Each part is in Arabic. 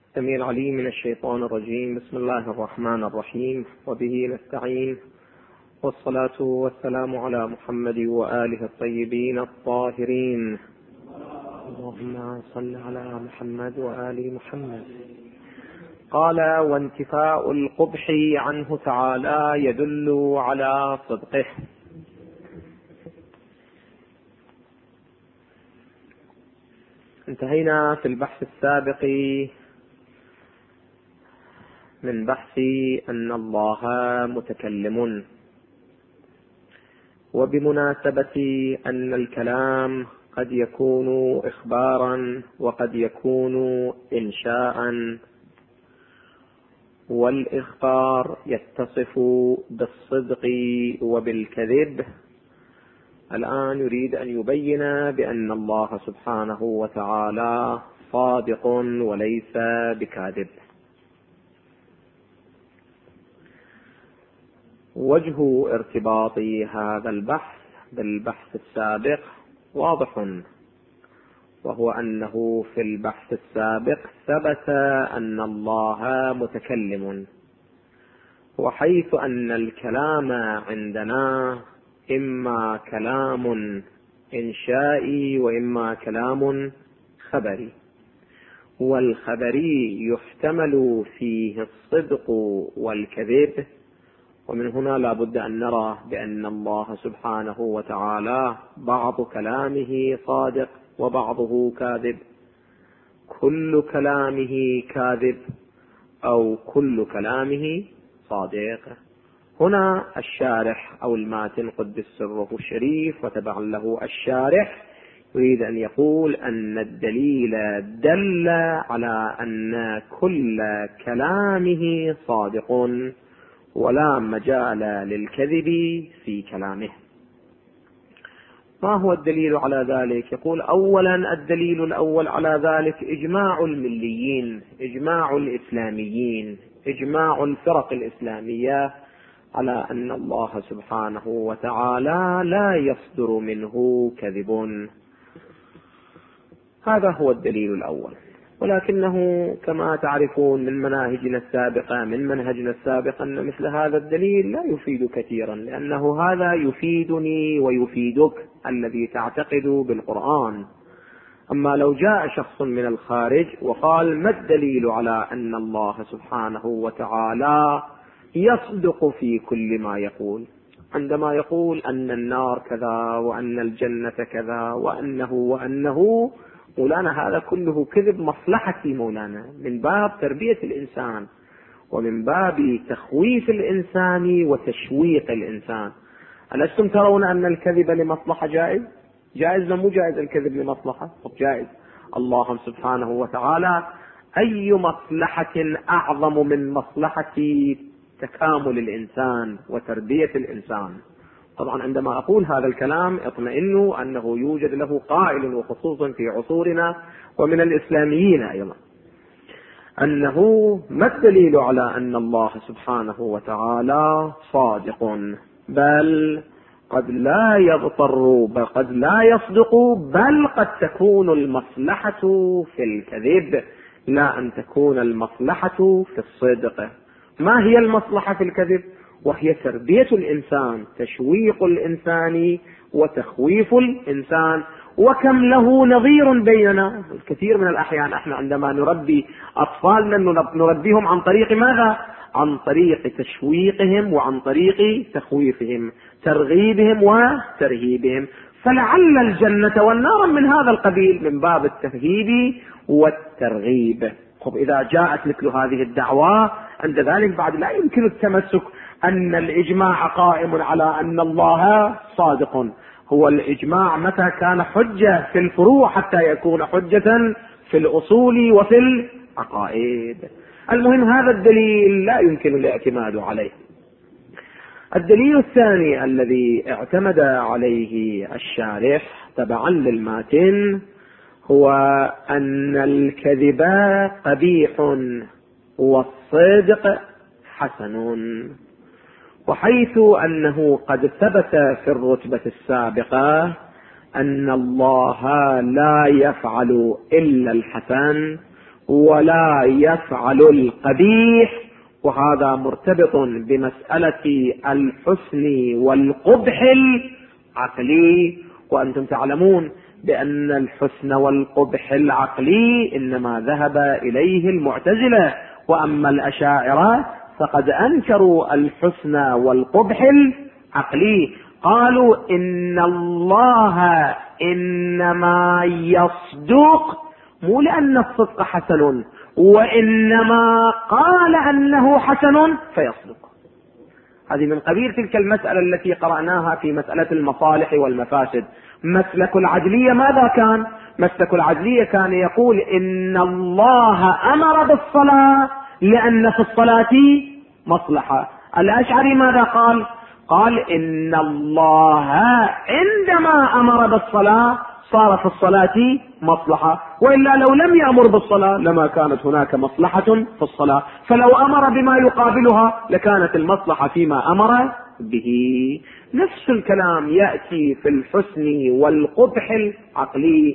السميع العليم من الشيطان الرجيم. بسم الله الرحمن الرحيم، وبه نستعين، والصلاة والسلام على محمد وآله الطيبين الطاهرين. اللهم صل على محمد وآل محمد. قال: وانتفاء القبح عنه تعالى يدل على صدقه. انتهينا في البحث السابق من بحث أن الله متكلم، وبمناسبة أن الكلام قد يكون إخبارا وقد يكون إنشاء، والإخبار يتصف بالصدق وبالكذب. الآن يريد أن يبين بأن الله سبحانه وتعالى صادق وليس بكاذب. وجه ارتباط هذا البحث بالبحث السابق واضح، وهو أنه في البحث السابق ثبت أن الله متكلم، وحيث أن الكلام عندنا إما كلام إنشائي وإما كلام خبري، والخبري يحتمل فيه الصدق والكذب، ومن هنا لا بد أن نرى بأن الله سبحانه وتعالى بعض كلامه صادق وبعضه كاذب. كل كلامه كاذب أو كل كلامه صادق. هنا الشارح أو الماتن قدس سره الشريف وتبع له الشارح يريد أن يقول أن الدليل دل على أن كل كلامه صادق ولا مجال للكذب في كلامه. ما هو الدليل على ذلك؟ يقول: أولا الدليل الأول على ذلك إجماع المليين، إجماع الإسلاميين، إجماع الفرق الإسلامية على أن الله سبحانه وتعالى لا يصدر منه كذب. هذا هو الدليل الأول، ولكنه كما تعرفون من مناهجنا السابقة من منهجنا السابق أن مثل هذا الدليل لا يفيد كثيرا، لأنه هذا يفيدني ويفيدك الذي تعتقد بالقرآن. أما لو جاء شخص من الخارج وقال: ما الدليل على أن الله سبحانه وتعالى يصدق في كل ما يقول، عندما يقول أن النار كذا وأن الجنة كذا وأنه مولانا هذا كله كذب مصلحتي مولانا، من باب تربية الإنسان ومن باب تخويف الإنسان وتشويق الإنسان. ألستم ترون أن الكذب لمصلحة جائز؟ جائز مو جائز الكذب لمصلحة؟ جائز. الله سبحانه وتعالى أي مصلحة أعظم من مصلحة تكامل الإنسان وتربية الإنسان؟ طبعا عندما أقول هذا الكلام اطمئنوا أنه يوجد له قائل، وخصوصا في عصورنا ومن الإسلاميين أيضا، أنه ما الدليل على أن الله سبحانه وتعالى صادق، بل قد لا يضطر، بل قد لا يصدق، بل قد تكون المصلحة في الكذب لا أن تكون المصلحة في الصدق. ما هي المصلحة في الكذب؟ وهي تربية الإنسان، تشويق الإنسان وتخويف الإنسان. وكم له نظير بيننا. الكثير من الأحيان احنا عندما نربي أطفالنا نربيهم عن طريق ماذا؟ عن طريق تشويقهم وعن طريق تخويفهم، ترغيبهم وترهيبهم. فلعل الجنة والنار من هذا القبيل، من باب الترهيب والترغيب. طب إذا جاءت مثل هذه الدعوة عند ذلك بعد لا يمكن التمسك أن الإجماع قائم على أن الله صادق. هو الإجماع متى كان حجة في الفروع حتى يكون حجة في الأصول وفي العقائد. المهم هذا الدليل لا يمكن الاعتماد عليه. الدليل الثاني الذي اعتمد عليه الشارح تبعا للماتن هو أن الكذب قبيح والصدق حسن. وحيث أنه قد ثبت في الرتبة السابقة أن الله لا يفعل إلا الحسن، ولا يفعل القبيح، وهذا مرتبط بمسألة الحسن والقبح العقلي. وأنتم تعلمون بأن الحسن والقبح العقلي إنما ذهب إليه المعتزلة، وأما الأشاعرة فقد أنكروا الحسن والقبح العقلي، قالوا إن الله إنما يصدق مو لأن الصدق حسن، وإنما قال أنه حسن فيصدق. هذه من قبيل تلك المسألة التي قرأناها في مسألة المصالح والمفاسد. مسلك العدلية ماذا كان؟ مسلك العدلية كان يقول إن الله أمر بالصلاة لأن في الصلاة مصلحة. الأشعري ماذا قال؟ قال إن الله عندما أمر بالصلاة صار في الصلاة مصلحة، وإلا لو لم يأمر بالصلاة لما كانت هناك مصلحة في الصلاة، فلو أمر بما يقابلها لكانت المصلحة فيما أمر به. نفس الكلام يأتي في الحسن والقبح العقلي.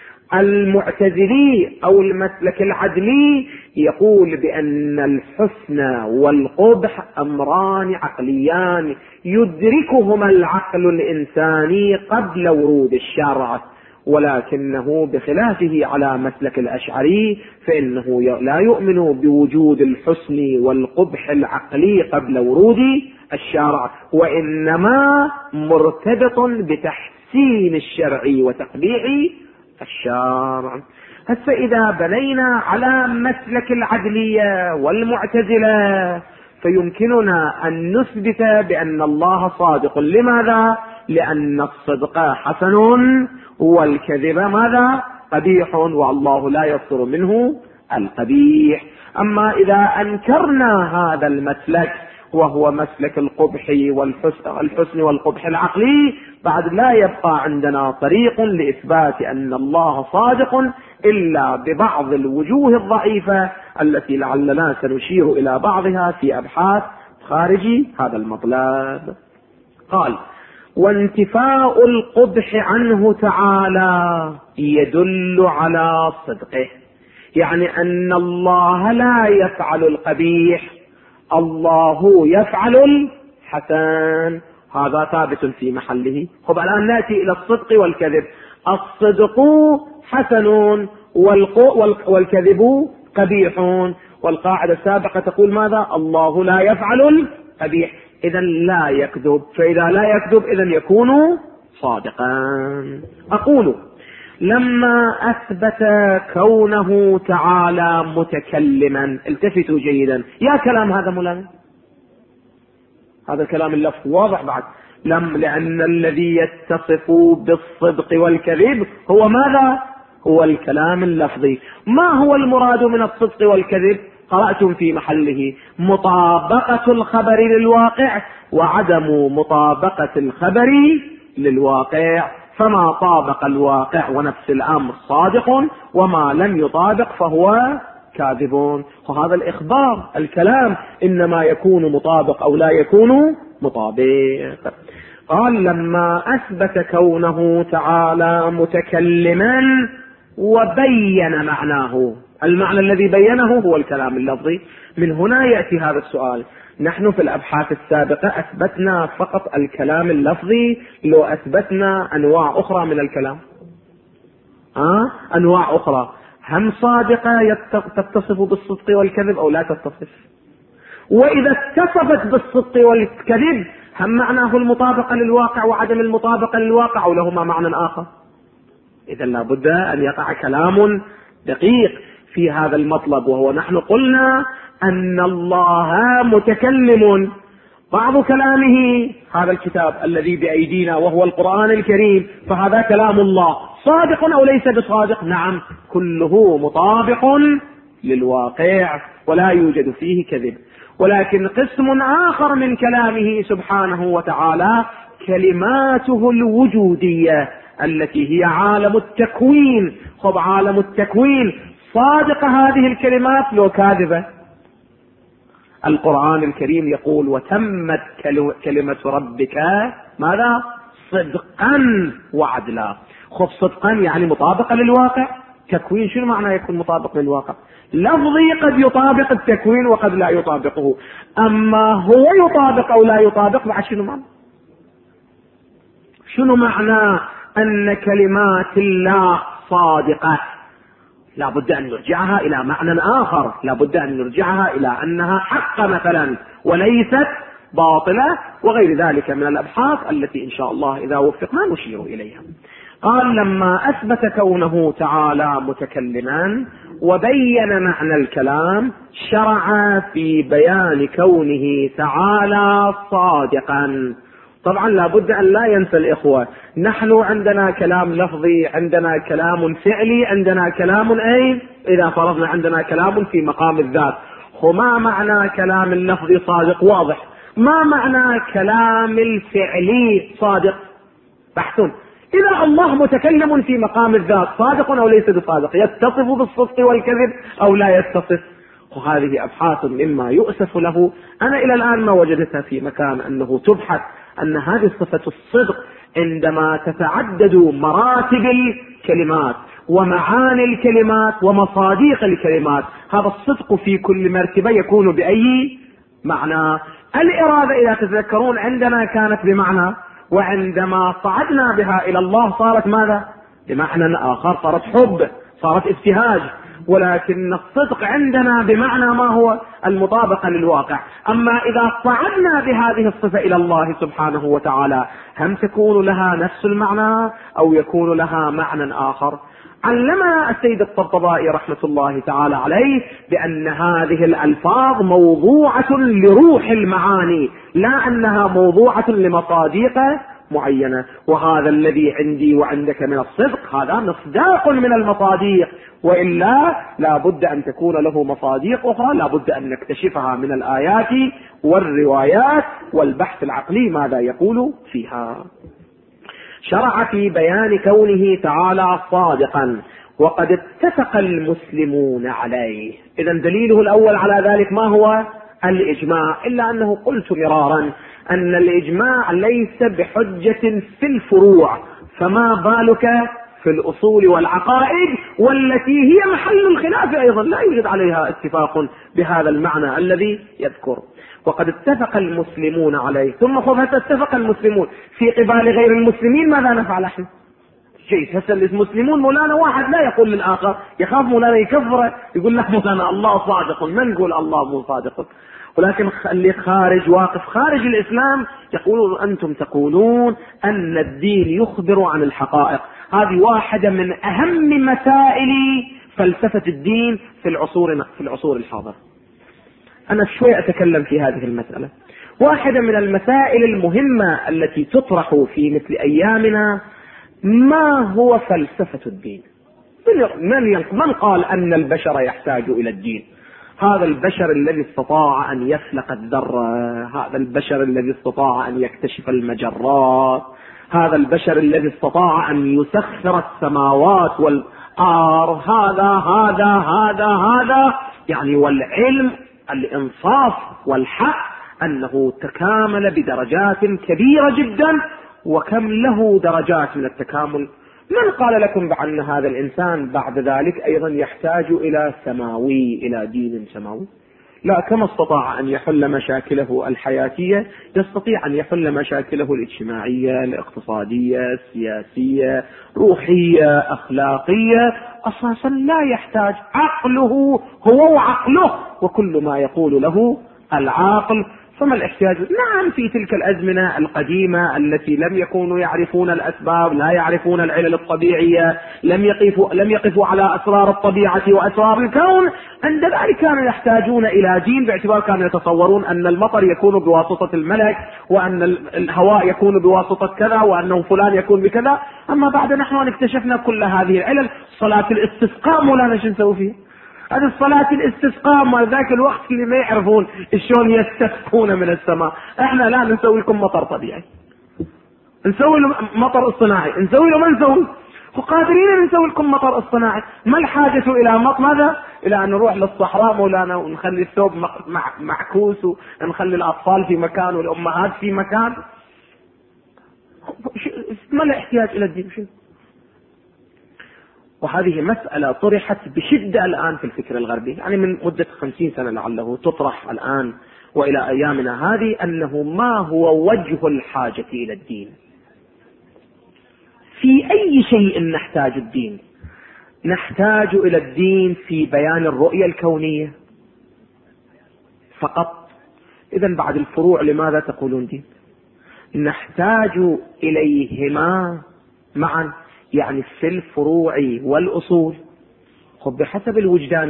المعتزلي أو المسلك العدلي يقول بأن الحسن والقبح أمران عقليان يدركهما العقل الإنساني قبل ورود الشرع، ولكنه بخلافه على مسلك الأشعري فإنه لا يؤمن بوجود الحسن والقبح العقلي قبل ورود الشرع، وإنما مرتبط بتحسين الشرع وتقبيح الشرع. هسه إذا بنينا على مسلك العدلية والمعتزلة فيمكننا أن نثبت بأن الله صادق. لماذا؟ لأن الصدق حسن والكذب ماذا؟ قبيح، والله لا يصدر منه القبيح. أما إذا أنكرنا هذا المسلك وهو مسلك القبح والحسن والقبح العقلي بعد لا يبقى عندنا طريق لإثبات أن الله صادق إلا ببعض الوجوه الضعيفة التي لعلنا سنشير إلى بعضها في أبحاث خارج هذا المطلب. قال: وانتفاء القبح عنه تعالى يدل على صدقه، يعني أن الله لا يفعل القبيح، الله يفعل الحسن، هذا ثابت في محله. خب الآن نأتي إلى الصدق والكذب. الصدق حسن والكذب قبيح، والقاعدة السابقة تقول ماذا؟ الله لا يفعل القبيح، إذا لا يكذب، فإذا لا يكذب إذا يكون صادقا. أقول: لما أثبت كونه تعالى متكلما، التفتوا جيدا، يا كلام هذا مولانا، هذا الكلام اللفظ واضح بعد، لأن الذي يتصف بالصدق والكذب هو ماذا؟ هو الكلام اللفظي. ما هو المراد من الصدق والكذب؟ قرأتم في محله: مطابقة الخبر للواقع وعدم مطابقة الخبر للواقع، فما طابق الواقع ونفس الأمر صادق، وما لم يطابق فهو كاذب. وهذا الإخبار الكلام إنما يكون مطابق أو لا يكون مطابق. قال: لما أثبت كونه تعالى متكلما وبين معناه، المعنى الذي بينه هو الكلام اللفظي. من هنا يأتي هذا السؤال. نحن في الأبحاث السابقة أثبتنا فقط الكلام اللفظي، لو أثبتنا أنواع أخرى من الكلام، أنواع أخرى هم صادقة تتصف بالصدق والكذب أو لا تتصف؟ وإذا اتصفت بالصدق والكذب هم معناه المطابقة للواقع وعدم المطابقة للواقع أو لهما معنى آخر؟ إذا لابد أن يقع كلام دقيق في هذا المطلب، وهو نحن قلنا أن الله متكلم، بعض كلامه هذا الكتاب الذي بأيدينا وهو القرآن الكريم، فهذا كلام الله صادق أو ليس بصادق؟ نعم، كله مطابق للواقع ولا يوجد فيه كذب. ولكن قسم آخر من كلامه سبحانه وتعالى كلماته الوجودية التي هي عالم التكوين. خب عالم التكوين صادق هذه الكلمات لو كاذبة؟ القرآن الكريم يقول: وتمت كلمة ربك ماذا؟ صدقا وعدلا. خب صدقا يعني مطابقة للواقع، تكوين شنو معنى يكون مطابق للواقع؟ لفظي قد يطابق التكوين وقد لا يطابقه، أما هو يطابق أو لا يطابق بعد شنو معنى؟ شنو معنى أن كلمات الله صادقة؟ لا بد أن نرجعها إلى معنى آخر، لا بد أن نرجعها إلى أنها حق مثلا وليست باطلة، وغير ذلك من الأبحاث التي إن شاء الله إذا وفقنا نشير إليها. قال لما أثبت كونه تعالى متكلما وبين معنى الكلام شرع في بيان كونه تعالى صادقا. طبعا لا بد أن لا ينسى الإخوة، نحن عندنا كلام لفظي، عندنا كلام فعلي، عندنا كلام إذا فرضنا عندنا كلام في مقام الذات. وما معنى كلام اللفظي صادق؟ واضح. ما معنى كلام الفعلي صادق؟ بحثون. إذا الله متكلم في مقام الذات صادق أو ليس بصادق؟ يتصف بالصدق والكذب أو لا يتصف؟ وهذه أبحاث مما يؤسف له. أنا إلى الآن ما وجدتها في مكان أنه تبحث أن هذه صفة الصدق عندما تتعدد مراتب الكلمات ومعاني الكلمات ومصادق الكلمات، هذا الصدق في كل مرتبة يكون بأي معنى؟ الإرادة إذا تتذكرون عندنا كانت بمعنى، وعندما صعدنا بها إلى الله صارت ماذا؟ بمعنى آخر، صارت حب، صارت ابتهاج. ولكن الصدق عندنا بمعنى ما هو المطابقة للواقع. أما إذا صعدنا بهذه الصفة إلى الله سبحانه وتعالى هم تكون لها نفس المعنى أو يكون لها معنى آخر؟ علمنا السيد الطبطبائي رحمة الله تعالى عليه بأن هذه الألفاظ موضوعة لروح المعاني، لا أنها موضوعة لمصادق معينة. وهذا الذي عندي وعندك من الصدق هذا مصداق من المصادق، وإلا لا بد أن تكون له مصادق أخرى، لا بد أن نكتشفها من الآيات والروايات والبحث العقلي ماذا يقول فيها. شرع في بيان كونه تعالى صادقا وقد اتفق المسلمون عليه. إذن دليله الأول على ذلك ما هو؟ الإجماع. إلا أنه قلت مرارا أن الإجماع ليس بحجة في الفروع، فما بالك في الأصول والعقائد والتي هي محل الخلاف أيضا لا يوجد عليها اتفاق بهذا المعنى الذي يذكر. وقد اتفق المسلمون عليه. ثم خذ اتفق المسلمون في قبال غير المسلمين ماذا نفعل احنا؟ جيد، هسه المسلمون مولانا واحد لا يقول للآخر، يخاف مولانا يكفره، يقول له مولانا الله صادق، من نقول الله مو صادق؟ ولكن اللي خارج واقف خارج الإسلام يقولون أنتم تقولون أن الدين يخبر عن الحقائق. هذه واحدة من أهم مسائل فلسفة الدين في العصور الحاضرة. أنا شوي أتكلم في هذه المسألة. واحدة من المسائل المهمة التي تطرح في مثل أيامنا ما هو فلسفة الدين؟ من قال أن البشر يحتاج إلى الدين؟ هذا البشر الذي استطاع أن يفلق الذرة، هذا البشر الذي استطاع أن يكتشف المجرات، هذا البشر الذي استطاع أن يسخر السماوات والأرض، هذا يعني. والعلم الإنصاف والحق أنه تكامل بدرجات كبيرة جدا، وكم له درجات من التكامل. من قال لكم بأن هذا الإنسان بعد ذلك أيضا يحتاج إلى إلى دين سماوي؟ لا، كما استطاع أن يحل مشاكله الحياتية يستطيع أن يحل مشاكله الاجتماعية، الاقتصادية، السياسية، روحية، أخلاقية. أساسا لا يحتاج، عقله هو وعقله وكل ما يقول له العاقل. فما الاحتياج؟ نعم، في تلك الأزمنة القديمة التي لم يكونوا يعرفون الأسباب، لا يعرفون العلل الطبيعية، لم يقفوا على أسرار الطبيعة وأسرار الكون، عند ذلك كانوا يحتاجون إلى دين، باعتبار كانوا يتصورون أن المطر يكون بواسطة الملك، وأن الهواء يكون بواسطة كذا، وأنه فلان يكون بكذا. أما بعد نحن اكتشفنا كل هذه العلل. صلاة الاستسقاء مولانا شو نسوي فيه؟ هذه الصلاة الاستسقاء مال ذاك الوقت اللي ما يعرفون شلون يستسقون من السماء. احنا لا نسوي لكم مطر طبيعي، نسوي له مطر اصطناعي، نسوي له ما نسوي، وقادرين نسوي لكم مطر اصطناعي. ما الحاجة إلى ماذا؟ إلى أن نروح للصحراء مولانا ونخلي الثوب معكوس، ونخلي الأطفال في مكان والأمهات في مكان. ما الاحتياج إلى الدين؟ وهذه مسألة طرحت بشدة الآن في الفكر الغربي، يعني من مدة 50 سنة لعله تطرح الآن وإلى أيامنا هذه، أنه ما هو وجه الحاجة إلى الدين؟ في أي شيء نحتاج الدين؟ نحتاج إلى الدين في بيان الرؤية الكونية فقط؟ إذن بعد الفروع لماذا تقولون دين؟ نحتاج إليهما معا، يعني في الفروع والأصول. خب بحسب الوجدان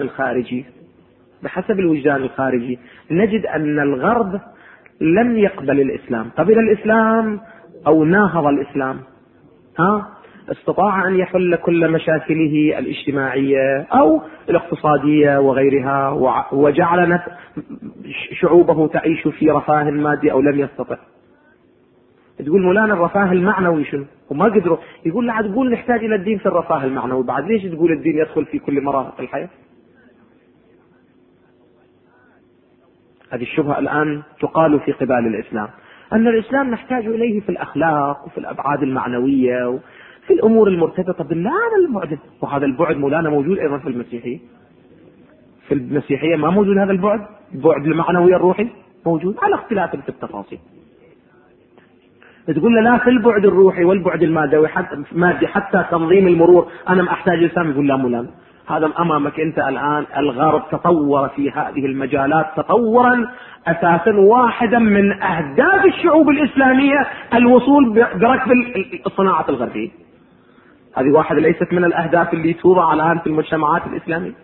الخارجي نجد أن الغرب لم يقبل الإسلام. قبل الإسلام أو ناهض الإسلام؟ استطاع أن يحل كل مشاكله الاجتماعية أو الاقتصادية وغيرها، وجعل شعوبه تعيش في رفاه مادي، أو لم يستطع؟ تقول مولانا الرفاه المعنوي شنو؟ وما قدروا. يقول لا، تقول نحتاج إلى الدين في الرفاه المعنوي، بعد ليش تقول الدين يدخل في كل مرافق الحياة؟ هذه الشبهة الآن تقال في قبال الإسلام، أن الإسلام نحتاج إليه في الأخلاق وفي الأبعاد المعنوية وفي الأمور المرتبطة بالله. هذا البعد، وهذا البعد مولانا موجود أيضا في المسيحية. في المسيحية ما موجود هذا البعد المعنوي الروحي موجود، على اختلاف في التفاصيل. تقول لا، في البعد الروحي والبعد المادي حتى تنظيم المرور أنا ما أحتاج الإسلام. يقول لا مولانا، هذا أمامك أنت الآن. الغرب تطور في هذه المجالات تطورا أساسا واحدا من أهداف الشعوب الإسلامية الوصول بركب الصناعة الغربية. هذه واحدة ليست من الأهداف اللي توضع الآن في المجتمعات الإسلامية.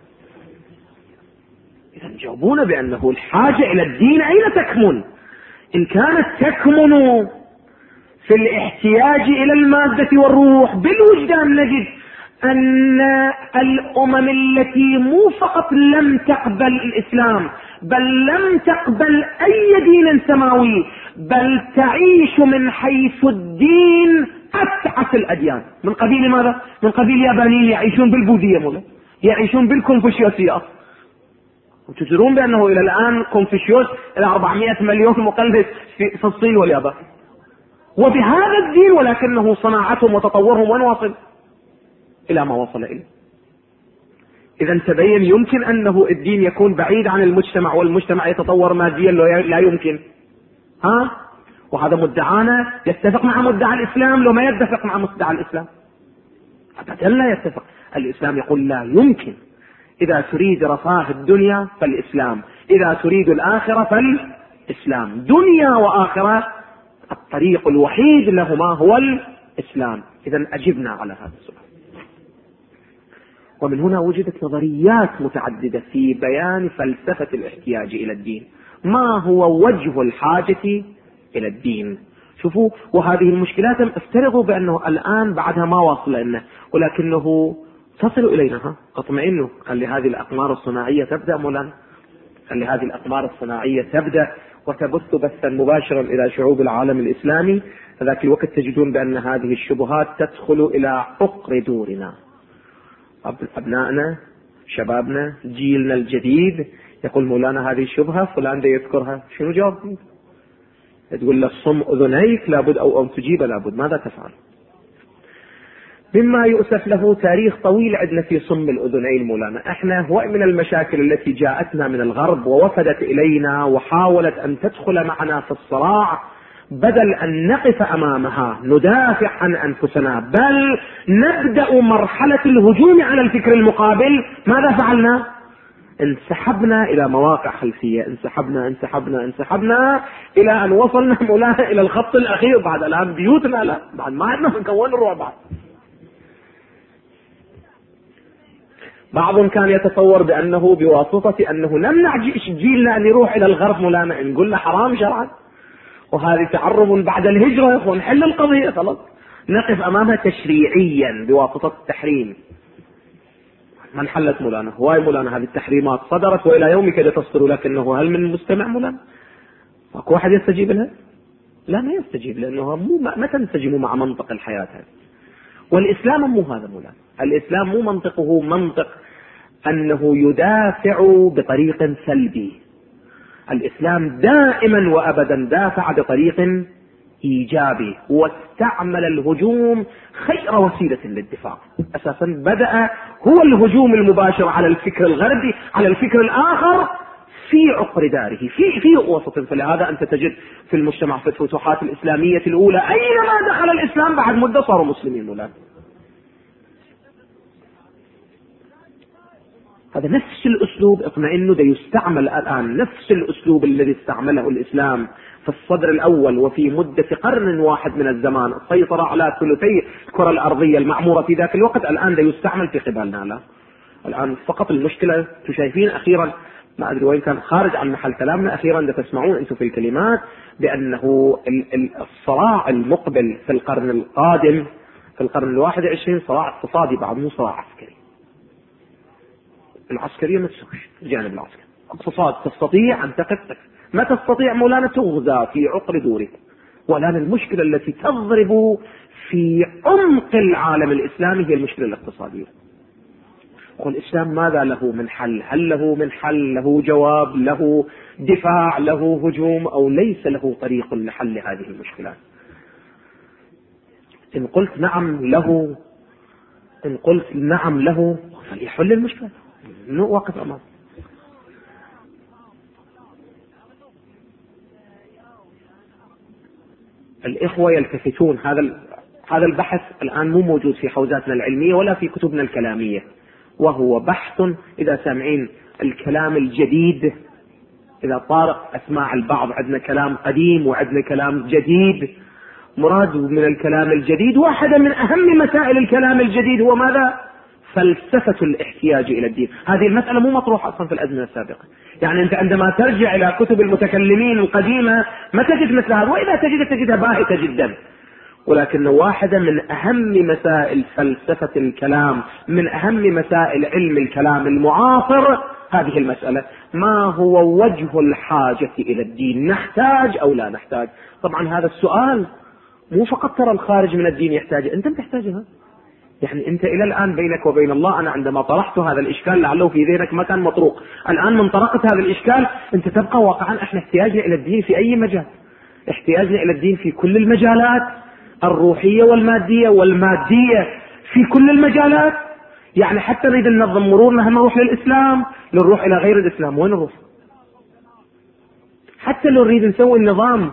إذا جاوبونا بأنه الحاجة إلى الدين أين تكمن؟ إن كانت تكمن في الاحتياج إلى المادة والروح بالوجدان، نجد أن الأمم التي مو فقط لم تقبل الإسلام، بل لم تقبل أي دين سماوي، بل تعيش من حيث الدين أتعس الأديان. من قبيل ماذا؟ من قبيل يابانيين يعيشون بالبوذية، يعيشون بالكونفوشيوسية. وتدرون بأنه إلى الآن كونفوشيوس إلى 400 مليون مقلد في الصين واليابان، وبهذا الدين، ولكنه صناعتهم وتطورهم وين واصل؟ إلى ما وصل إليه. إذا تبين يمكن أنه الدين يكون بعيد عن المجتمع والمجتمع يتطور ماديا، لا يمكن. وهذا مدعانا يتفق مع مدعى الإسلام لو ما يتفق مع مدعى الإسلام؟ أبدا لا يتفق. الإسلام يقول لا يمكن. إذا تريد رفاه الدنيا فالإسلام، إذا تريد الآخرة فالإسلام. دنيا وآخرة الطريق الوحيد لهما هو الإسلام. إذا أجبنا على هذا السؤال. ومن هنا وجدت نظريات متعددة في بيان فلسفة الاحتياج إلى الدين. ما هو وجه الحاجة إلى الدين؟ شوفوا، وهذه المشكلات افترضوا بأنه الآن بعدها ما وصل لنا، ولكنه تصل إلينا. اطمئنوا، خلي هذه الأقمار الصناعية تبدأ مولانا، خلي هذه الأقمار الصناعية تبدأ وتبث بثا مباشرا إلى شعوب العالم الإسلامي. فذاك الوقت تجدون بأن هذه الشبهات تدخل إلى عقر دورنا. أبنائنا، شبابنا، جيلنا الجديد يقول مولانا هذه الشبهة فلان ده يذكرها، شنو جواب؟ تقول له صم أذنيك لابد، أو تجيب لابد. ماذا تفعل؟ مما يؤسف له تاريخ طويل عندنا في صم الأذنين مولانا. احنا هو من المشاكل التي جاءتنا من الغرب ووفدت إلينا وحاولت أن تدخل معنا في الصراع، بدل أن نقف أمامها ندافع عن أنفسنا بل نبدأ مرحلة الهجوم على الفكر المقابل، ماذا فعلنا؟ انسحبنا إلى مواقع خلفية، انسحبنا إلى أن وصلنا مولانا إلى الخط الأخير. بعد الآن بيوتنا لا، بعد ما عندنا نكون الرعب. بعضهم كان يتصور بأنه بواسطة أنه نمنع جيلنا أن يروح إلى الغرب مولانا نقول له حرام شرعا، وهذه تعرض بعد الهجرة ونحل القضية خلاص، نقف أمامها تشريعيا بواسطة التحريم. ما انحلت مولانا، هواي مولانا هذه التحريمات صدرت وإلى يومك تصدر، لكنه هل من مستمع مولانا؟ ماكو واحد يستجيب لها؟ لا، ما يستجيب، لأنه ما تنسجم مع منطق الحياة هذه. والإسلام مو هذا مولانا. الإسلام مو منطقه منطق أنه يدافع بطريق سلبي. الإسلام دائما وأبدا دافع بطريق إيجابي، واستعمل الهجوم خير وسيلة للدفاع. أساسا بدأ هو الهجوم المباشر على الفكر الغربي، على الفكر الآخر في عقر داره، في وسط. فلهذا أنت تجد في المجتمع في الفتوحات الإسلامية الأولى أينما دخل الإسلام بعد مدة صاروا مسلمين ولا. هذا نفس الأسلوب، اطمئنوا، ده يستعمل الآن نفس الأسلوب الذي استعمله الإسلام في الصدر الأول وفي مدة قرن واحد من الزمان، السيطرة على ثلثي الكرة الأرضية المعمورة في ذاك الوقت، الآن ده يستعمل في قبالنا. لا الآن فقط المشكلة شايفين أخيرا، ما أدري وين كان خارج عن محل كلامنا، أخيرا ده تسمعون أنتم في الكلمات بأنه الصراع المقبل في القرن القادم في القرن 21 صراع اقتصادي بعد، مو صراع عسكري. العسكرية ما تسويش الجانب العسكري، اقتصاد تستطيع أن تقف، ما تستطيع مولانا تغزى في عقر دورك. والآن المشكلة التي تضرب في عمق العالم الإسلامي هي المشكلة الاقتصادية. والإسلام ماذا له من حل؟ هل له من حل؟ له جواب؟ له دفاع؟ له هجوم؟ أو ليس له طريق لحل هذه المشكلات؟ إن قلت نعم له فليحل المشكلة، إنه واقف أمام. الإخوة يلتفتون، هذا البحث الآن مو موجود في حوزاتنا العلمية ولا في كتبنا الكلامية، وهو بحث إذا سامعين الكلام الجديد، إذا طارق أسماع البعض، عندنا كلام قديم وعندنا كلام جديد. مراد من الكلام الجديد، واحدة من أهم مسائل الكلام الجديد هو ماذا؟ فلسفة الاحتياج إلى الدين. هذه المسألة مو مطروحة أصلا في الأزمنة السابقة. يعني أنت عندما ترجع إلى كتب المتكلمين القديمة ما تجد مثل هذا، وإذا تجدها باهتة جدا. ولكن واحدة من أهم مسائل فلسفة الكلام، من أهم مسائل علم الكلام المعاصر هذه المسألة: ما هو وجه الحاجة إلى الدين؟ نحتاج أو لا نحتاج؟ طبعا هذا السؤال مو فقط ترى الخارج من الدين يحتاج، أنت تحتاجها. يعني أنت إلى الآن بينك وبين الله، أنا عندما طرحت هذا الإشكال لعله في ذهنك ما كان مطروق، الآن من طرقت هذا الإشكال أنت تبقى واقعا إحنا احتياجنا إلى الدين في أي مجال، احتياجنا إلى الدين في كل المجالات، الروحية والمادية في كل المجالات. يعني حتى نريد ننظم مرورنا هم نروح للإسلام، نروح إلى غير الإسلام وين نروح؟ حتى لو نريد نسوي النظام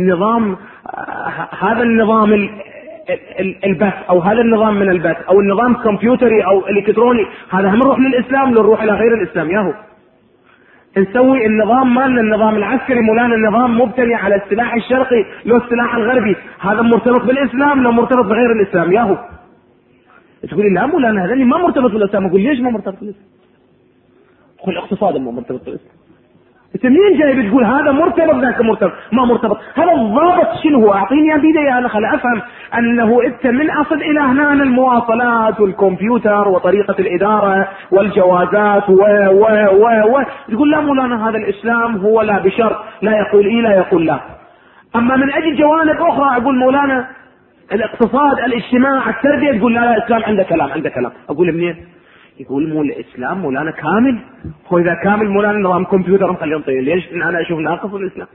هذا النظام البث، او هذا النظام من البث، او النظام كمبيوتري او الكتروني، هذا هم نروح للإسلام، نروح إلى غير الإسلام. ياهو نسوي النظام مالنا، النظام العسكري مولانا النظام مبتني على السلاح الشرقي لو السلاح الغربي، هذا مرتبط بالإسلام لو مرتبط بغير الإسلام. ياهو تقولي لا مولانا هذا ما مرتبط بالإسلام، أقول ليش ما مرتبط بالإسلام؟ قل اقتصادا ما مرتبط بالإسلام. انت منين جاي بتقول هذا مرتبط ذاك مرتبط؟ ما مرتبط. هذا الضابط شنو هو؟ اعطيني بداية انا خل افهم انه انت من اصل الى هنا المواصلات والكمبيوتر وطريقة الادارة والجوازات و تقول لا مولانا هذا الاسلام هو لا بشرط، لا يقول ايه لا يقول لا. اما من اجل جوانب اخرى اقول مولانا الاقتصاد الاجتماع التربية، تقول لا الاسلام عنده كلام. اقول منين؟ يقول مو الاسلام مولانا كامل، هو اذا كامل مولانا نظام كمبيوتر نخليه ينطي، ليش انا اشوف ناقص الاسلام؟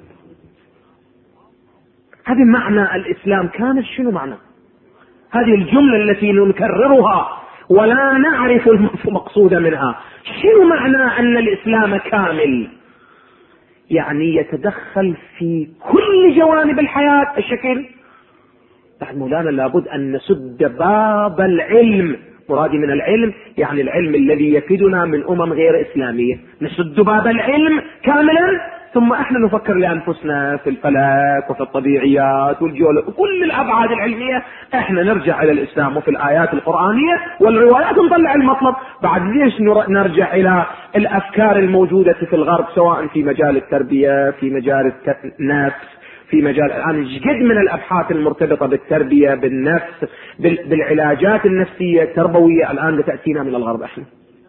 هذا معنى الاسلام كامل. شنو معنى هذه الجملة التي نكررها ولا نعرف المقصود منها؟ شنو معنى ان الاسلام كامل؟ يعني يتدخل في كل جوانب الحياة الشكل. بعد مولانا لابد ان نسد باب العلم. مرادي من العلم يعني العلم الذي يفيدنا من غير إسلامية، نسد باب العلم كاملا، ثم احنا نفكر لأنفسنا في الفلك وفي الطبيعيات والجيولوجيا وكل الأبعاد العلمية. احنا نرجع إلى الإسلام وفي الآيات القرآنيية والروايات نطلع المطلب. بعد ليش نرجع إلى الأفكار الموجودة في الغرب، سواء في مجال التربية، في مجال النفس، في مجال الآن جد من الأبحاث المرتبطة بالتربية، بالنفس، بالعلاجات النفسية التربوية الآن تأتينا من الغرب. احنا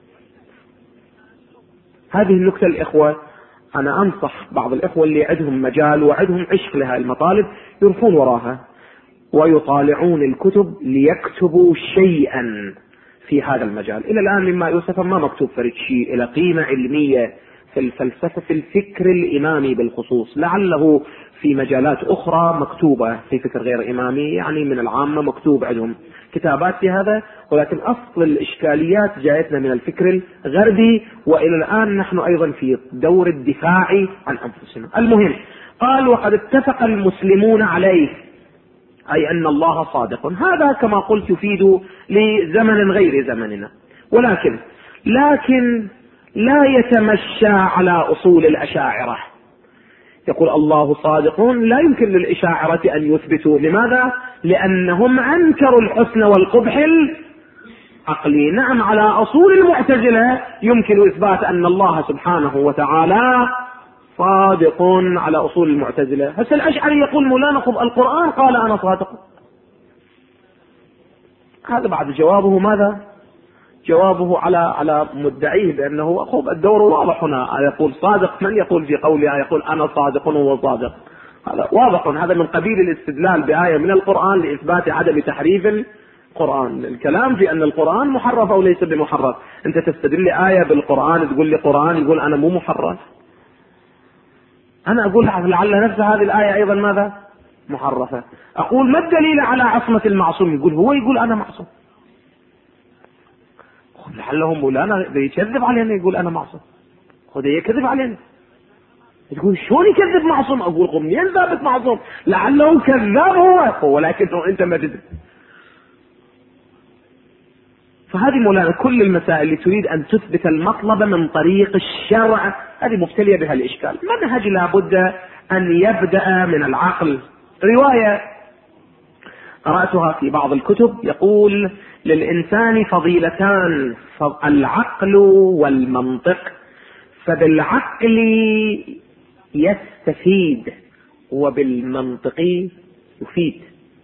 هذه النكتة الإخوة أنا أنصح بعض الإخوة اللي عندهم مجال وعندهم عشق لها المطالب يرفون وراها ويطالعون الكتب ليكتبوا شيئا في هذا المجال. إلى الآن مما يوسف ما مكتوب فرد شيء إلى قيمة علمية في الفلسفة في الفكر الإمامي بالخصوص، لعله في مجالات أخرى مكتوبة في فكر غير إمامي، يعني من العامة مكتوب عندهم كتابات في هذا، ولكن أصل الإشكاليات جاءتنا من الفكر الغربي، وإلى الآن نحن أيضا في دور الدفاع عن أنفسنا. المهم قال: وقد اتفق المسلمون عليه، أي أن الله صادق. هذا كما قلت يفيد لزمن غير زمننا، ولكن لا يتمشى على أصول الأشاعرة. يقول الله صادق، لا يمكن للأشاعرة أن يثبتوا. لماذا؟ لأنهم أنكروا الحسن والقبح العقلي. نعم، على أصول المعتزلة يمكن إثبات أن الله سبحانه وتعالى صادق على أصول المعتزلة. هسه الأشعري يقول: مولانا القرآن قال أنا صادق. هذا بعد جوابه ماذا؟ جوابه على مدعيه بأنه الدور واضح هنا. يقول صادق، من يقول في قوله يقول أنا صادق وهو صادق؟ هذا واضح، هذا من قبيل الاستدلال بآية من القرآن لإثبات عدم تحريف القرآن. الكلام في أن القرآن محرف أو ليس بمحرف. أنت تستدل لي آية بالقرآن تقول لي قرآن يقول أنا مو محرف. أنا أقول لعل نفس هذه الآية أيضا ماذا؟ محرفة. أقول ما الدليل على عصمة المعصوم؟ يقول هو يقول أنا معصوم. لعلهم مولانا يكذب علينا يقول أنا معصوم، خذ يكذب علينا. تقول شلون يكذب معصوم؟ أقول منين ثابت معصوم؟ لعله كذاب هو ولكنه أنت ما تدري. فهذه مولانا كل المسائل اللي تريد أن تثبت المطلب من طريق الشرع هذه مبتلية بها الإشكال. منهج لابد أن يبدأ من العقل. رواية قرأتها في بعض الكتب يقول: للإنسان فضيلتان، العقل والمنطق، فبالعقل يستفيد وبالمنطق يفيد.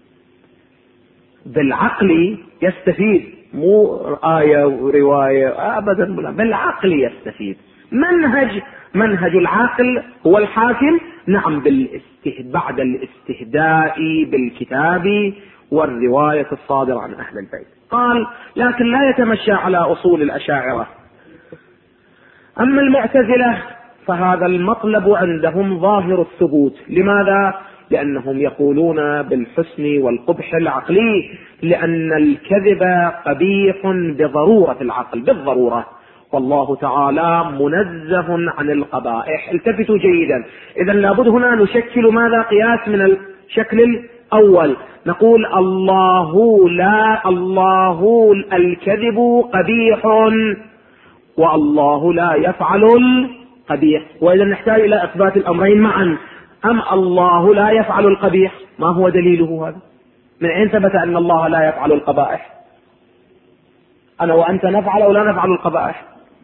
بالعقل يستفيد، مو آية ورواية أبدا، بالعقل يستفيد. منهج العقل هو الحاكم، نعم، بعد الاستهداء بالكتاب والرواية الصادرة عن أهل البيت. قال: لكن لا يتمشى على أصول الأشاعرة. أما المعتزلة فهذا المطلب عندهم ظاهر الثبوت. لماذا؟ لأنهم يقولون بالحسن والقبح العقلي، لأن الكذب قبيح بضرورة العقل، بالضرورة، والله تعالى منزه عن القبائح. التفتوا جيدا، إذا لابد هنا نشكل ماذا؟ قياس من الشكل الأول. نقول الله الكذب قبيح والله لا يفعل القبيح. وإذا نحتاج إلى إثبات الأمرين معا. أم الله لا يفعل القبيح، ما هو دليله هذا؟ من أين ثبت أن الله لا يفعل القبائح؟ أنا وأنت نفعل أو لا نفعل القبائح؟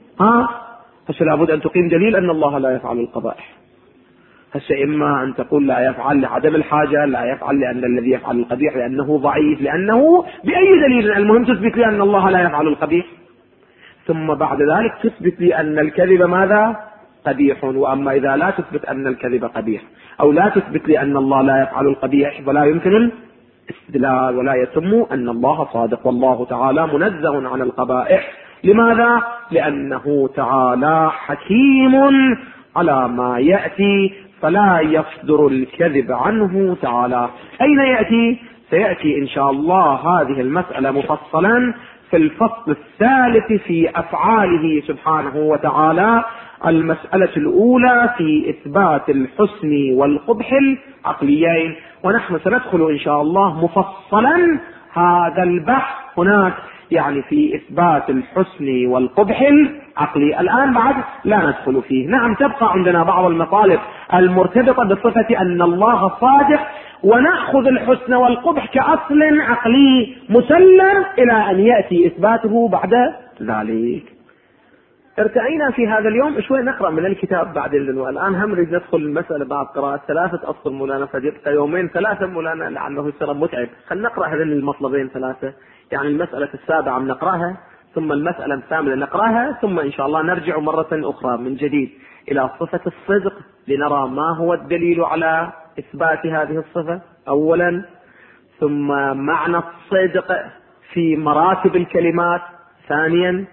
هسه لابد أن تقيم دليل أن الله لا يفعل القبائح. هسه إما أن تقول لا يفعل لعدم الحاجة، لا يفعل لأن الذي يفعل القبيح لأنه ضعيف، لأنه بأي دليل. المهم تثبت لي أن الله لا يفعل القبيح، ثم بعد ذلك تثبت لي أن الكذب ماذا؟ قبيح. وأما إذا لا تثبت أن الكذب قبيح أو لا تثبت لي أن الله لا يفعل القبيح فلا يمكن الاستدلال ولا يتم أن الله صادق، والله تعالى منزه عن القبائح. لماذا؟ لأنه تعالى حكيم على ما يأتي، فلا يصدر الكذب عنه تعالى. أين يأتي؟ سيأتي إن شاء الله هذه المسألة مفصلا في الفصل الثالث في أفعاله سبحانه وتعالى. المسألة الأولى في إثبات الحسن والقبح العقليين، ونحن سندخل إن شاء الله مفصلا هذا البحث هناك، يعني في إثبات الحسن والقبح العقلي. الآن بعد لا ندخل فيه. نعم، تبقى عندنا بعض المطالب المرتبطة بصفة أن الله صادق، ونأخذ الحسن والقبح كأصل عقلي مسلم إلى أن يأتي إثباته بعد ذلك. ارتعينا في هذا اليوم شوي نقرأ من الكتاب بعد الآن. والآن هم نريد ندخل المسألة بعد قراءة 3 أسطر مولانا فجبت يومين 3 مولانا لعله يصير متعب. خلينا نقرأ هذين المطلبين 3، يعني المسألة 7 نقرأها، ثم المسألة 8 نقرأها، ثم إن شاء الله نرجع مرة أخرى من جديد إلى صفة الصدق لنرى ما هو الدليل على إثبات هذه الصفة أولا، ثم معنى الصدق في مراتب الكلمات ثانيا،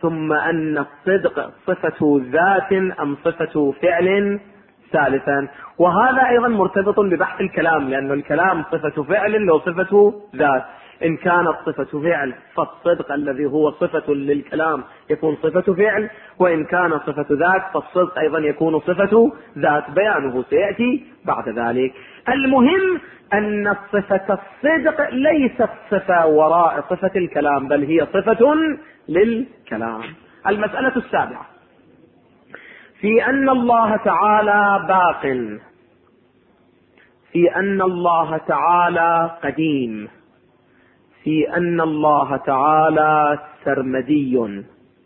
ثم أن الصدق صفة ذات أم صفة فعل ثالثا. وهذا أيضا مرتبط ببحث الكلام، لأن الكلام صفة فعل لو صفة ذات. إن كانت صفة فعل فالصدق الذي هو صفة للكلام يكون صفة فعل، وإن كان صفة ذات فالصدق أيضا يكون صفة ذات، بيانه سيأتي بعد ذلك. المهم أن صفة الصدق ليست صفة وراء صفة الكلام، بل هي صفة للكلام. المسألة السابعة في أن الله تعالى باق، في أن الله تعالى قديم، في أن الله تعالى سرمدي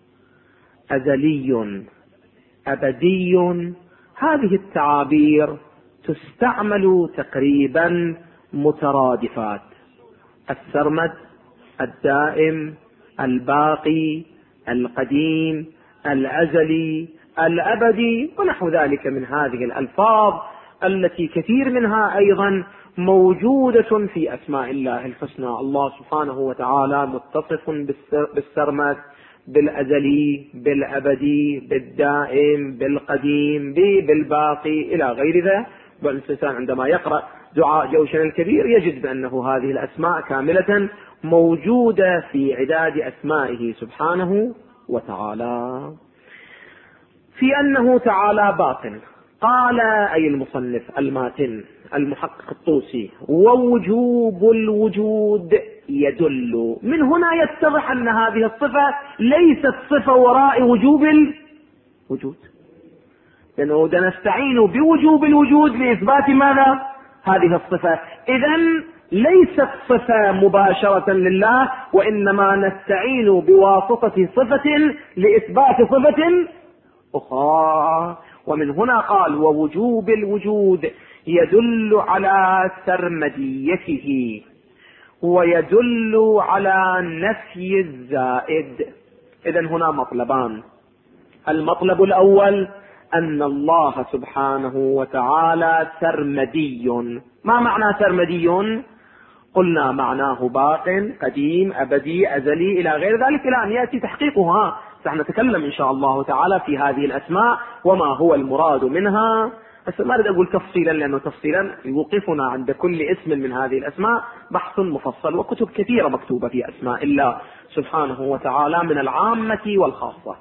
أزلي أبدي. هذه التعابير تستعمل تقريبا مترادفات: السرمد، الدائم، الباقي، القديم، الأزلي، الأبدي، ونحو ذلك من هذه الألفاظ التي كثير منها أيضا موجودة في أسماء الله الحسنى. الله سبحانه وتعالى متصف بالسرمد، بالأزلي، بالأبدي، بالدائم، بالقديم، بالباقي إلى غير ذلك. والإنسان عندما يقرأ دعاء جوشن الكبير يجد بأنه هذه الأسماء كاملة موجودة في عداد أسمائه سبحانه وتعالى. في أنه تعالى باطن، قال أي المصنف الماتن المحقق الطوسي: ووجوب الوجود يدل. من هنا يتضح أن هذه الصفة ليست صفة وراء وجوب الوجود، لأنه نستعين بوجوب الوجود لإثبات ماذا؟ هذه الصفة. إذن ليست صفة مباشرة لله، وإنما نستعين بواسطة صفة لإثبات صفة أخرى. ومن هنا قال: ووجوب الوجود يدل على سرمديته ويدل على نفي الزائد. إذن هنا مطلبان: المطلب الأول أن الله سبحانه وتعالى سرمدي. ما معنى سرمدي؟ قلنا معناه باق، قديم، أبدي، أزلي إلى غير ذلك، إلى أن يأتي تحقيقها. سنتكلم إن شاء الله تعالى في هذه الأسماء وما هو المراد منها، بس ما أريد أقول تفصيلا، لأنه تفصيلا يوقفنا عند كل اسم من هذه الأسماء بحث مفصل، وكتب كثيرة مكتوبة في أسماء الله سبحانه وتعالى من العامة والخاصة.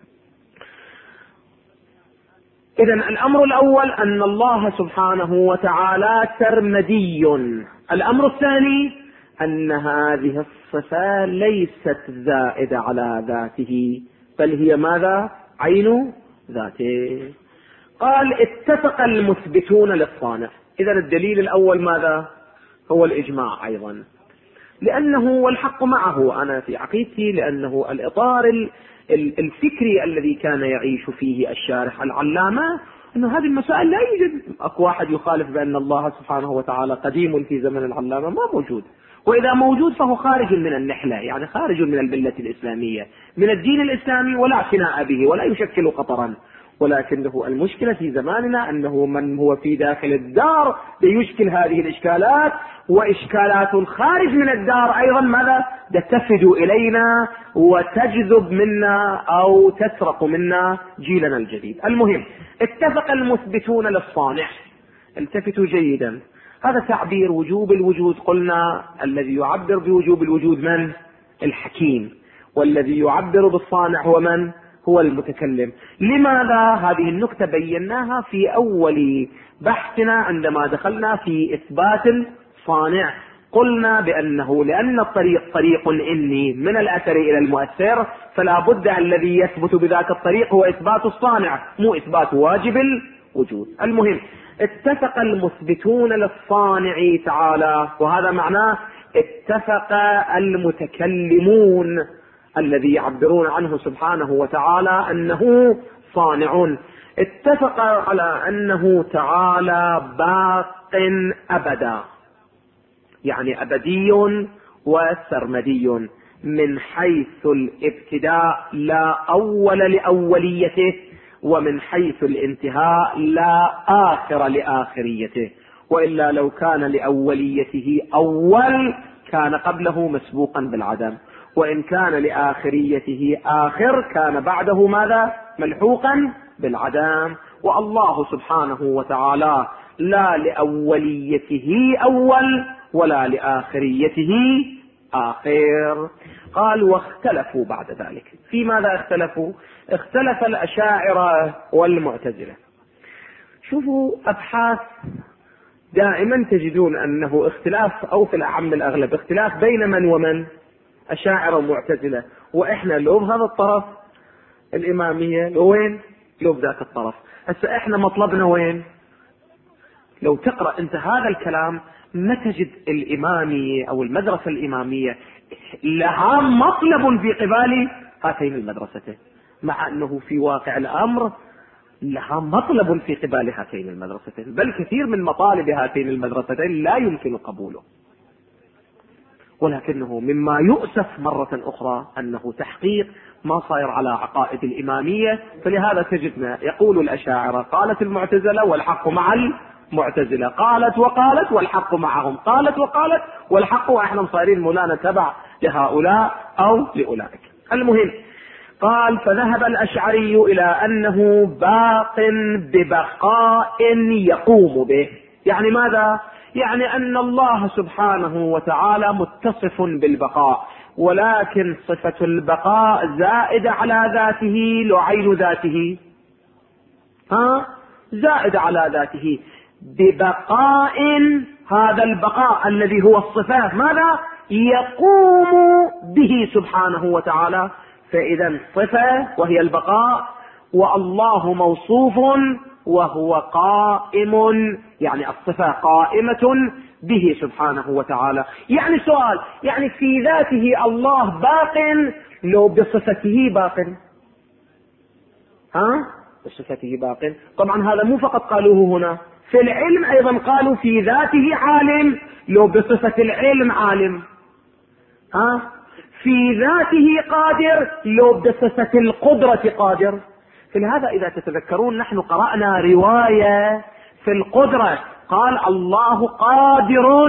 إذن الأمر الأول أن الله سبحانه وتعالى سرمدي. الأمر الثاني أن هذه الصفة ليست زائدة على ذاته، بل هي ماذا؟ عين ذاته. قال: اتفق المثبتون للصانع. إذن الدليل الأول ماذا؟ هو الإجماع أيضا، لأنه والحق معه أنا في عقيدتي، لأنه الإطار الفكري الذي كان يعيش فيه الشارح العلامة أن هذه المسائل لا يوجد أكو واحد يخالف بأن الله سبحانه وتعالى قديم في زمن العلامة، ما موجود. وإذا موجود فهو خارج من النحلة، يعني خارج من الملة الإسلامية، من الدين الإسلامي، ولا اعتناء به ولا يشكل خطرا. ولكنه المشكلة في زماننا أنه من هو في داخل الدار ليشكل هذه الإشكالات، وإشكالات الخارج من الدار أيضا ماذا؟ تتفد إلينا وتجذب منا أو تسرق منا جيلنا الجديد. المهم: اتفق المثبتون للصانع. التفتوا جيدا، هذا تعبير وجوب الوجود. قلنا الذي يعبر بوجوب الوجود من؟ الحكيم. والذي يعبر بالصانع هو من؟ هو المتكلم. لماذا؟ هذه النكتة بيناها في أول بحثنا عندما دخلنا في إثبات الصانع. قلنا بأنه لأن الطريق طريق إني من الأثر إلى المؤثر، فلا بد الذي يثبت بذاك الطريق هو إثبات الصانع، مو إثبات واجب الوجود. المهم: اتفق المثبتون للصانع تعالى، وهذا معناه اتفق المتكلمون الذي يعبرون عنه سبحانه وتعالى أنه صانع، اتفق على أنه تعالى باق أبدا، يعني أبدي وسرمدي من حيث الابتداء لا أول لأوليته، ومن حيث الانتهاء لا آخر لآخريته. وإلا لو كان لأوليته أول كان قبله مسبوقا بالعدم، وإن كان لآخريته آخر كان بعده ماذا؟ ملحوقا بالعدم. والله سبحانه وتعالى لا لأوليته أول ولا لآخريته آخر. قال واختلفوا بعد ذلك. في ماذا اختلفوا؟ اختلف الأشاعرة والمعتزلة. شوفوا أبحاث دائما تجدون أنه اختلاف، أو في الأعم الأغلب اختلاف بين من ومن، أشاعرة ومعتزلة، وإحنا لو بهذا الطرف الإمامية، لو وين؟ لو بذاك الطرف. هسه إحنا مطلبنا وين؟ لو تقرأ أنت هذا الكلام ما تجد الإمامية أو المدرسة الإمامية لها مطلب في قبال هاتين المدرستين، مع أنه في واقع الأمر لها مطلب في قبال هاتين المدرستين، بل كثير من مطالب هاتين المدرستين لا يمكن قبوله. ولكنه مما يؤسف مرة أخرى أنه تحقيق ما صاير على عقائد الإمامية. فلهذا تجدنا يقول الأشاعرة قالت المعتزلة والحق مع المعتزلة، قالت وقالت والحق معهم، قالت وقالت والحق، وإحنا صايرين مولانا تبع لهؤلاء أو لأولئك. المهم قال فذهب الأشعري إلى أنه باق ببقاء يقوم به. يعني ماذا؟ يعني أن الله سبحانه وتعالى متصف بالبقاء، ولكن صفة البقاء زائدة على ذاته، لو عين ذاته زائدة على ذاته ببقاء. هذا البقاء الذي هو الصفات ماذا؟ يقوم به سبحانه وتعالى. فإذا صفة وهي البقاء، والله موصوف وهو قائم، يعني الصفة قائمة به سبحانه وتعالى. يعني سؤال، يعني في ذاته الله باق، لو بصفته باق؟ بصفته باق. طبعا هذا مو فقط قالوه هنا، في العلم أيضا قالوا في ذاته عالم، لو بصفة العلم عالم. في ذاته قادر، لو بصفة القدرة قادر. فلهذا إذا تتذكرون نحن قرأنا رواية في القدرة، قال الله قادر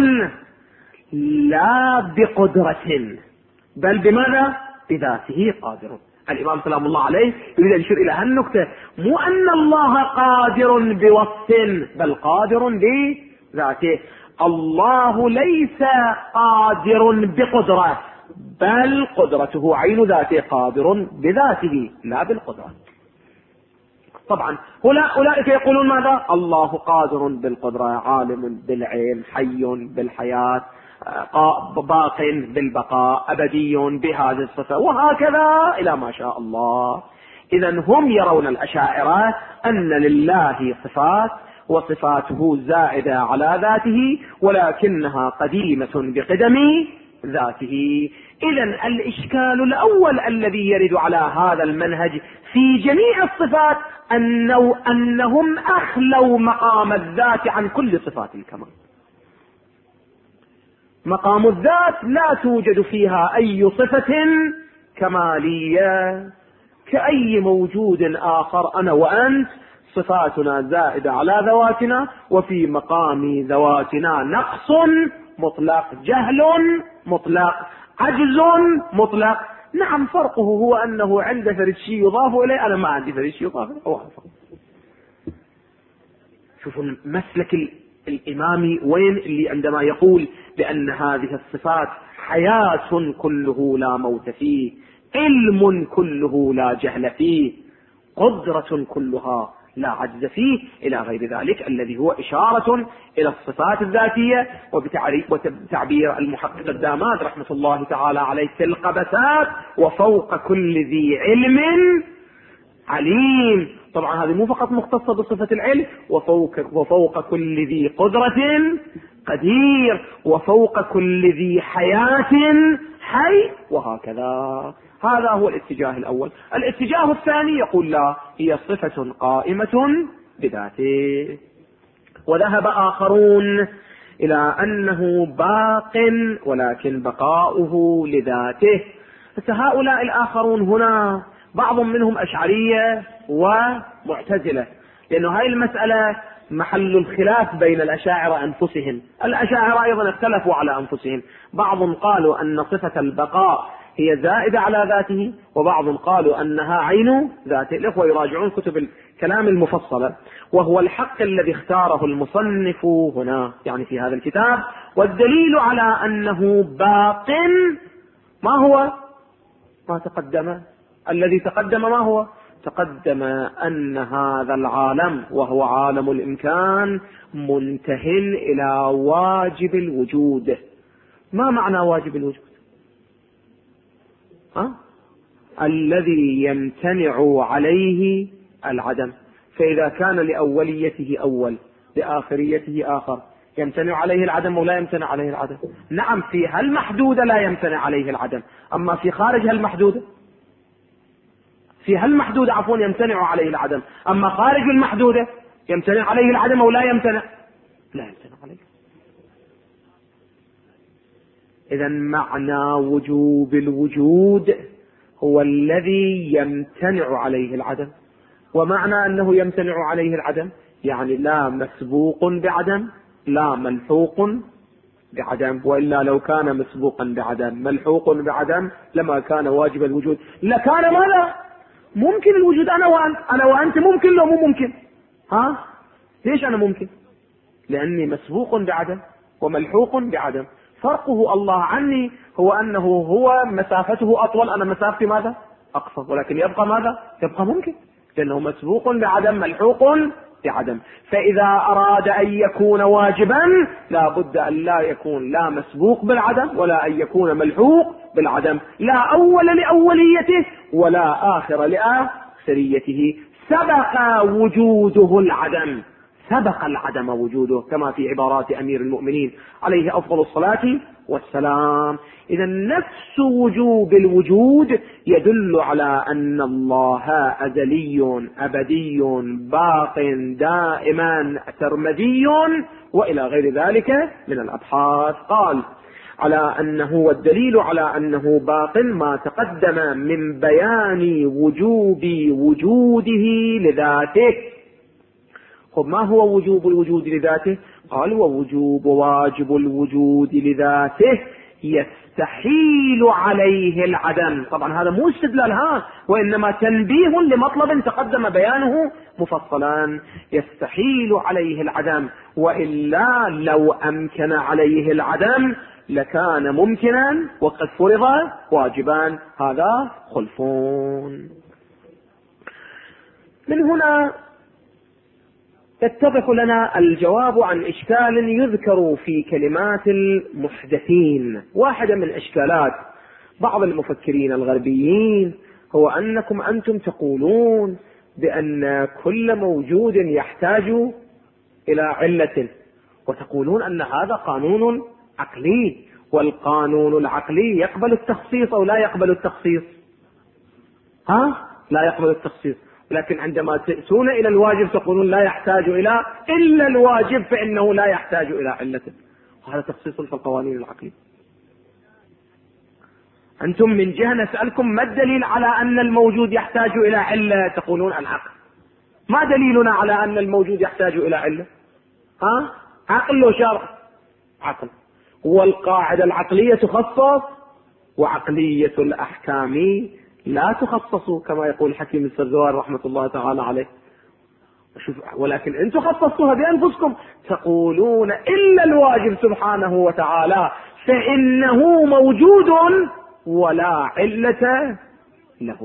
لا بقدرة، بل بماذا؟ بذاته قادر. الإمام سلام الله عليه يريد أن يشير إلى هالنقطة، مو أن الله قادر بوصف، بل قادر بذاته. الله ليس قادر بقدرة، بل قدرته عين ذاته، قادر بذاته لا بالقدرة. طبعا أولئك يقولون ماذا؟ الله قادر بالقدرة، عالم بالعلم، حي بالحياة، باق بالبقاء، أبدي بهذه الصفة، وهكذا إلى ما شاء الله. إذن هم يرون الأشاعرة أن لله صفات، وصفاته زائدة على ذاته، ولكنها قديمة بقدم ذاته. إذن الإشكال الأول الذي يرد على هذا المنهج في جميع الصفات أنهم أخلوا مقام الذات عن كل صفات الكمال. مقام الذات لا توجد فيها أي صفة كمالية كأي موجود آخر. أنا وأنت صفاتنا زائدة على ذواتنا، وفي مقام ذواتنا نقص مطلق، جهل مطلق، عجز مطلق. نعم، فرقه هو أنه عند فرد شيء يضاف إليه، أنا ما عندي فرد شيء يضاف إليه. شوفوا المسلك الإمامي وين اللي عندما يقول بأن هذه الصفات حياة كله لا موت فيه، علم كله لا جهل فيه، قدرة كلها لا عجز فيه، إلى غير ذلك، الذي هو إشارة إلى الصفات الذاتية. وبتعبير المحقق الداماد رحمة الله تعالى عليه في القبسات: وفوق كل ذي علم عليم. طبعا هذه مو فقط مختصة بصفة العلم، وفوق كل ذي قدرة قدير، وفوق كل ذي حياة حي، وهكذا. هذا هو الاتجاه الأول. الاتجاه الثاني يقول لا، هي صفة قائمة بذاته. وذهب آخرون إلى أنه باق، ولكن بقاؤه لذاته. فهؤلاء الآخرون هنا بعض منهم أشعرية ومعتزلة، لأنه هاي المسألة محل الخلاف بين الأشاعرة أنفسهم. الأشاعرة أيضا اختلفوا على أنفسهم. بعضهم قالوا أن صفة البقاء هي زائدة على ذاته، وبعضهم قالوا أنها عين ذاته. الإخوة يراجعون كتب الكلام المفصلة، وهو الحق الذي اختاره المصنف هنا يعني في هذا الكتاب. والدليل على أنه باق ما هو؟ ما تقدم. الذي تقدم ما هو؟ تقدم أن هذا العالم وهو عالم الإمكان منتهٍ إلى واجب الوجود. ما معنى واجب الوجود؟ الذي يمتنع عليه العدم. فإذا كان لأوليته أول لآخريته آخر، يمتنع عليه العدم ولا يمتنع عليه العدم؟ نعم، في هالمحدودة لا يمتنع عليه العدم، أما في خارج هالمحدودة، في هالمحدودة عفوا يمتنع عليه العدم، أما خارج المحدودة يمتنع عليه العدم أو لا يمتنع؟ لا يمتنع عليه. إذا معنى وجوب الوجود هو الذي يمتنع عليه العدم. ومعنى أنه يمتنع عليه العدم يعني لا مسبوق بعدم لا ملحوق بعدم، وإلا لو كان مسبوقا بعدم ملحوق بعدم لما كان واجب الوجود، لكان ماذا؟ ممكن الوجود. أنا وأنت ممكن لو مو ممكن؟ ليش أنا ممكن؟ لأني مسبوق بعدم وملحوق بعدم. فرقه الله عني هو أنه هو مسافته أطول، أنا مسافتي ماذا؟ أقصر، ولكن يبقى ماذا؟ يبقى ممكن، لأنه مسبوق بعدم ملحوق بعدم. فإذا أراد أن يكون واجبا لا بد أن لا يكون لا مسبوق بالعدم ولا أن يكون ملحوق بالعدم، لا أول لأوليته ولا آخر لآخريته. سبق وجوده العدم، سبق العدم وجوده، كما في عبارات أمير المؤمنين عليه أفضل الصلاة والسلام. إذا نفس وجوب الوجود يدل على أن الله أزلي أبدي باق دائما سرمدي وإلى غير ذلك من الأبحاث. قال على أنه والدليل على أنه باق ما تقدم من بيان وجوب وجوده لذاته. طب ما هو وجوب الوجود لذاته؟ قال ووجوب واجب الوجود لذاته يستحيل عليه العدم. طبعا هذا مو استدلال وإنما تنبيه لمطلب تقدم بيانه مفصلا. يستحيل عليه العدم، وإلا لو أمكن عليه العدم لكان ممكنا وقد فرض واجبا. هذا خلفون. من هنا يتضح لنا الجواب عن إشكال يذكر في كلمات المحدثين. واحدة من إشكالات بعض المفكرين الغربيين هو أنكم أنتم تقولون بأن كل موجود يحتاج إلى علة، وتقولون أن هذا قانون عقلي، والقانون العقلي يقبل التخصيص أو لا يقبل التخصيص؟ لا يقبل التخصيص. لكن عندما تأتون إلى الواجب تقولون لا يحتاج إلى إلا الواجب فإنه لا يحتاج إلى علته. وهذا تخصيص في القوانين العقلية. أنتم من جهة نسألكم ما الدليل على أن الموجود يحتاج إلى علة؟ تقولون العقل. ما دليلنا على أن الموجود يحتاج إلى علة؟ عقل وشرع. عقل. والقاعدة العقلية تخصص، وعقلية الأحكام لا تخصصوا كما يقول حكيم السرزوار رحمة الله تعالى عليه. ولكن انتم خصصتوها بأنفسكم، تقولون إلا الواجب سبحانه وتعالى فإنه موجود ولا علة له.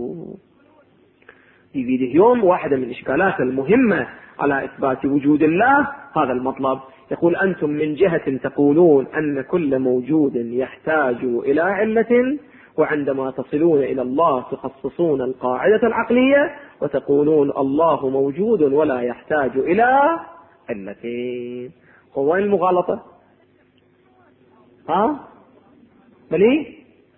في فيديو واحدة من إشكالات المهمة على إثبات وجود الله هذا المطلب. يقول أنتم من جهة تقولون أن كل موجود يحتاج إلى علة، وعندما تصلون إلى الله تخصصون القاعدة العقلية وتقولون الله موجود ولا يحتاج إلى علتين. وين المغالطة؟ بلي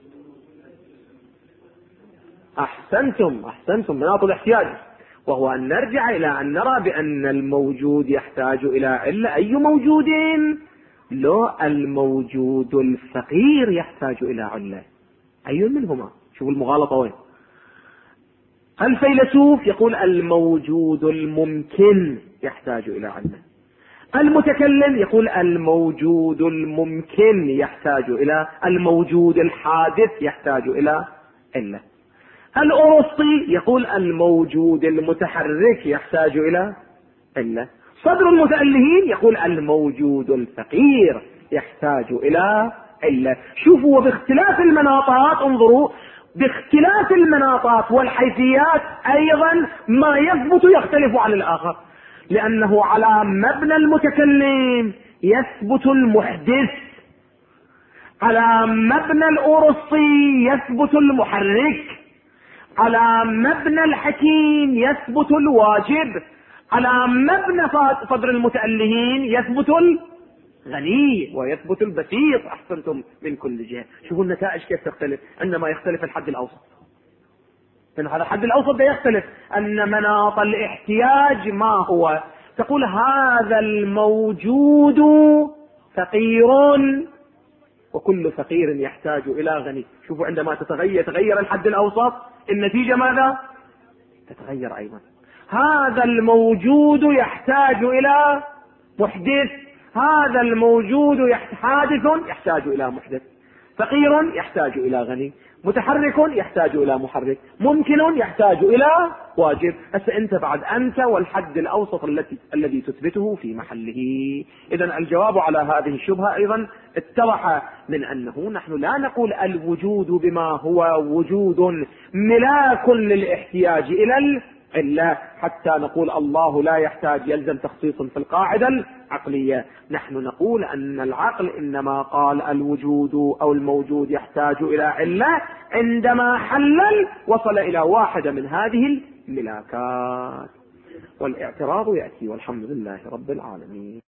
أحسنتم مناط الاحتياج، وهو أن نرجع إلى أن نرى بأن الموجود يحتاج إلى علة. أي موجود؟ لو الموجود الفقير يحتاج إلى علة. أي منهما؟ شوفوا المغالطة وين. الفيلسوف يقول الموجود الممكن يحتاج إلى علة، المتكلم يقول الموجود الممكن يحتاج إلى الموجود الحادث يحتاج إلى علة. الأرسطي يقول الموجود المتحرك يحتاج إلى علة. صدر المتألهين يقول الموجود الفقير يحتاج إلى علة. شوفوا، وباختلاف المناطات، انظروا، باختلاف المناطات والحيثيات أيضا ما يثبت يختلف عن الآخر، لأنه على مبنى المتكلم يثبت المحدث، على مبنى الأرسطي يثبت المحرك، على مبنى الحكيم يثبت الواجب، على مبنى صدر المتألهين يثبت الغني ويثبت البسيط. أحسنتم من كل جهة. شوفوا النتائج كيف تختلف عندما يختلف الحد الأوسط. إن هذا الحد الأوسط ده يختلف أن مناط الاحتياج ما هو؟ تقول هذا الموجود فقير وكل فقير يحتاج إلى غني. شوفوا عندما يتغير الحد الأوسط النتيجة ماذا؟ تتغير أيضا. هذا الموجود يحتاج إلى محدث، هذا الموجود حادث يحتاج إلى محدث، فقير يحتاج إلى غني، متحرك يحتاج إلى محرك، ممكن يحتاج إلى واجب. أنت بعد أنت والحد الأوسط الذي تثبته في محله. إذن الجواب على هذه الشبهة أيضا اتضح من أنه نحن لا نقول الوجود بما هو وجود ملاك للاحتياج إلى العلة حتى نقول الله لا يحتاج، يلزم تخصيص في القاعدة العقلية. نحن نقول أن العقل إنما قال الوجود أو الموجود يحتاج إلى علة عندما حلل وصل إلى واحدة من هذه الملاكات. والاعتراض يأتي، والحمد لله رب العالمين.